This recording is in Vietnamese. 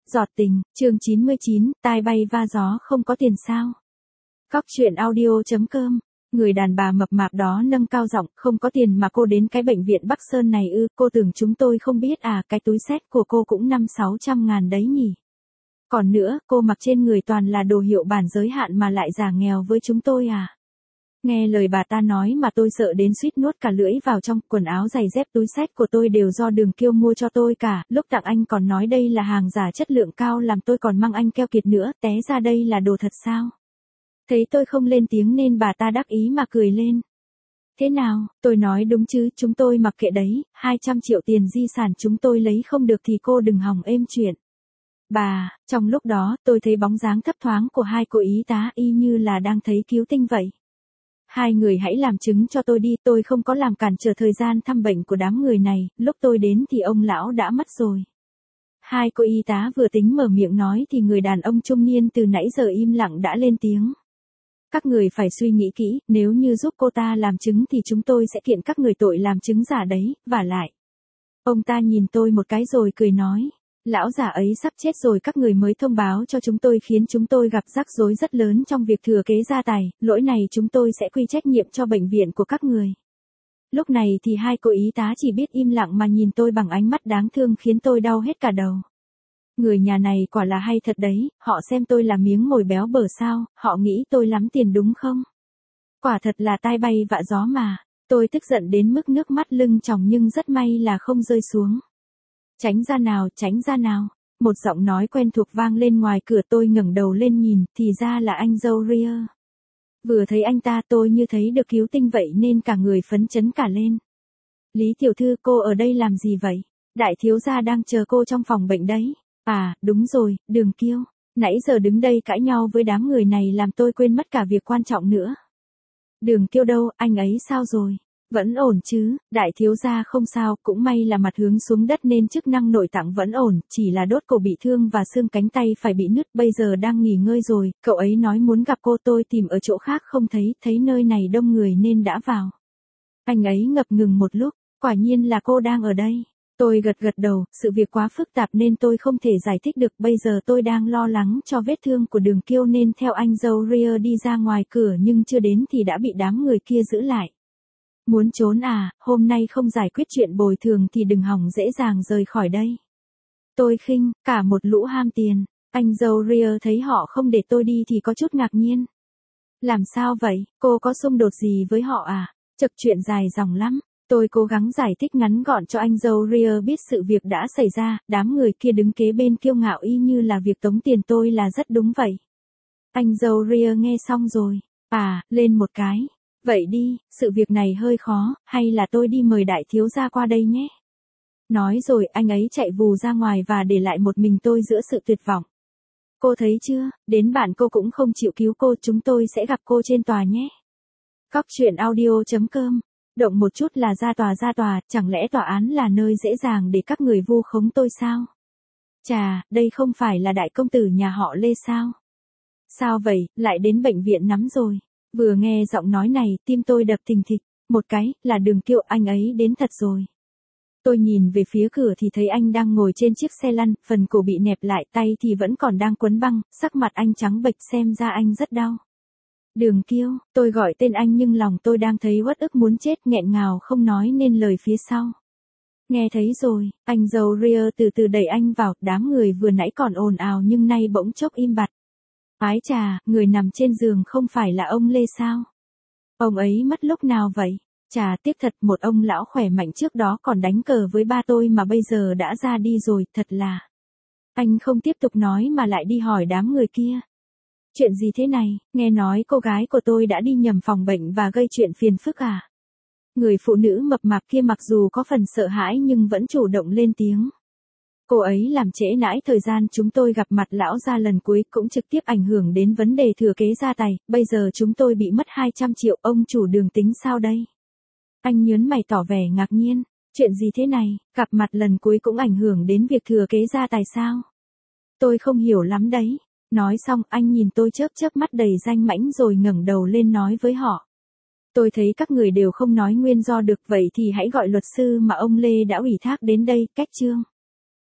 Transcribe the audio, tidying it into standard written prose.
Giọt tình, chương 99, tai bay va gió không có tiền sao. Cóc truyện audio.com. Người đàn bà mập mạp đó nâng cao giọng, không có tiền mà cô đến cái bệnh viện Bắc Sơn này ư, cô tưởng chúng tôi không biết à, cái túi xách của cô cũng 500-600 ngàn đấy nhỉ. Còn nữa, cô mặc trên người toàn là đồ hiệu bản giới hạn mà lại giả nghèo với chúng tôi à. Nghe lời bà ta nói mà tôi sợ đến suýt nuốt cả lưỡi vào trong, quần áo giày dép túi xách của tôi đều do Đường Kiêu mua cho tôi cả, lúc tặng anh còn nói đây là hàng giả chất lượng cao làm tôi còn mang anh keo kiệt nữa, té ra đây là đồ thật sao? Thấy tôi không lên tiếng nên bà ta đắc ý mà cười lên. Thế nào, tôi nói đúng chứ, chúng tôi mặc kệ đấy, 200 triệu tiền di sản chúng tôi lấy không được thì cô đừng hòng êm chuyện. Bà, trong lúc đó tôi thấy bóng dáng thấp thoáng của hai cô y tá y như là đang thấy cứu tinh vậy. Hai người hãy làm chứng cho tôi đi, tôi không có làm cản trở thời gian thăm bệnh của đám người này, lúc tôi đến thì ông lão đã mất rồi. Hai cô y tá vừa tính mở miệng nói thì người đàn ông trung niên từ nãy giờ im lặng đã lên tiếng. Các người phải suy nghĩ kỹ, nếu như giúp cô ta làm chứng thì chúng tôi sẽ kiện các người tội làm chứng giả đấy, vả lại. Ông ta nhìn tôi một cái rồi cười nói. Lão già ấy sắp chết rồi các người mới thông báo cho chúng tôi khiến chúng tôi gặp rắc rối rất lớn trong việc thừa kế gia tài, lỗi này chúng tôi sẽ quy trách nhiệm cho bệnh viện của các người. Lúc này thì hai cô y tá chỉ biết im lặng mà nhìn tôi bằng ánh mắt đáng thương khiến tôi đau hết cả đầu. Người nhà này quả là hay thật đấy, họ xem tôi là miếng mồi béo bở sao, họ nghĩ tôi lắm tiền đúng không? Quả thật là tai bay vạ gió mà, tôi tức giận đến mức nước mắt lưng tròng nhưng rất may là không rơi xuống. Tránh ra nào, một giọng nói quen thuộc vang lên ngoài cửa tôi ngẩng đầu lên nhìn, thì ra là anh dâu Ria. Vừa thấy anh ta tôi như thấy được cứu tinh vậy nên cả người phấn chấn cả lên. Lý tiểu thư cô ở đây làm gì vậy? Đại thiếu gia đang chờ cô trong phòng bệnh đấy. À, đúng rồi, Đường Kiêu. Nãy giờ đứng đây cãi nhau với đám người này làm tôi quên mất cả việc quan trọng nữa. Đường Kiêu đâu, anh ấy sao rồi? Vẫn ổn chứ, đại thiếu gia không sao, cũng may là mặt hướng xuống đất nên chức năng nội tạng vẫn ổn, chỉ là đốt cổ bị thương và xương cánh tay phải bị nứt, bây giờ đang nghỉ ngơi rồi, cậu ấy nói muốn gặp cô tôi tìm ở chỗ khác không thấy nơi này đông người nên đã vào. Anh ấy ngập ngừng một lúc, quả nhiên là cô đang ở đây. Tôi gật đầu, sự việc quá phức tạp nên tôi không thể giải thích được, bây giờ tôi đang lo lắng cho vết thương của Đường Kiêu nên theo anh dâu Ria đi ra ngoài cửa nhưng chưa đến thì đã bị đám người kia giữ lại. Muốn trốn à, hôm nay không giải quyết chuyện bồi thường thì đừng hòng dễ dàng rời khỏi đây. Tôi khinh, cả một lũ ham tiền, anh dâu Ria thấy họ không để tôi đi thì có chút ngạc nhiên. Làm sao vậy, cô có xung đột gì với họ à? Chật chuyện dài dòng lắm. Tôi cố gắng giải thích ngắn gọn cho anh dâu Ria biết sự việc đã xảy ra, đám người kia đứng kế bên kiêu ngạo y như là việc tống tiền tôi là rất đúng vậy. Anh dâu Ria nghe xong rồi, lên một cái. Vậy đi, sự việc này hơi khó, hay là tôi đi mời đại thiếu gia qua đây nhé. Nói rồi anh ấy chạy vù ra ngoài và để lại một mình tôi giữa sự tuyệt vọng. Cô thấy chưa, đến bạn cô cũng không chịu cứu cô, chúng tôi sẽ gặp cô trên tòa nhé. Cóc truyện audio.com. Động một chút là ra tòa, chẳng lẽ tòa án là nơi dễ dàng để các người vu khống tôi sao? Chà, đây không phải là đại công tử nhà họ Lê sao? Sao vậy, lại đến bệnh viện nắm rồi. Vừa nghe giọng nói này, tim tôi đập thình thịch, một cái, là Đường Kiêu, anh ấy đến thật rồi. Tôi nhìn về phía cửa thì thấy anh đang ngồi trên chiếc xe lăn, phần cổ bị nẹp lại, tay thì vẫn còn đang quấn băng, sắc mặt anh trắng bệch xem ra anh rất đau. Đường Kiêu, tôi gọi tên anh nhưng lòng tôi đang thấy uất ức muốn chết, nghẹn ngào không nói nên lời phía sau. Nghe thấy rồi, anh dâu Ria từ từ đẩy anh vào, đám người vừa nãy còn ồn ào nhưng nay bỗng chốc im bặt. Ái chà, người nằm trên giường không phải là ông Lê sao? Ông ấy mất lúc nào vậy? Chà, tiếc thật, một ông lão khỏe mạnh trước đó còn đánh cờ với ba tôi mà bây giờ đã ra đi rồi, thật là. Anh không tiếp tục nói mà lại đi hỏi đám người kia. Chuyện gì thế này, nghe nói cô gái của tôi đã đi nhầm phòng bệnh và gây chuyện phiền phức à? Người phụ nữ mập mạp kia mặc dù có phần sợ hãi nhưng vẫn chủ động lên tiếng. Cô ấy làm trễ nãi thời gian chúng tôi gặp mặt lão gia lần cuối cũng trực tiếp ảnh hưởng đến vấn đề thừa kế gia tài, bây giờ chúng tôi bị mất 200 triệu, ông chủ Đường tính sao đây? Anh nhớn mày tỏ vẻ ngạc nhiên, chuyện gì thế này, gặp mặt lần cuối cũng ảnh hưởng đến việc thừa kế gia tài sao? Tôi không hiểu lắm đấy. Nói xong anh nhìn tôi chớp mắt đầy danh mãnh rồi ngẩng đầu lên nói với họ. Tôi thấy các người đều không nói nguyên do được, vậy thì hãy gọi luật sư mà ông Lê đã ủy thác đến đây, cách chương.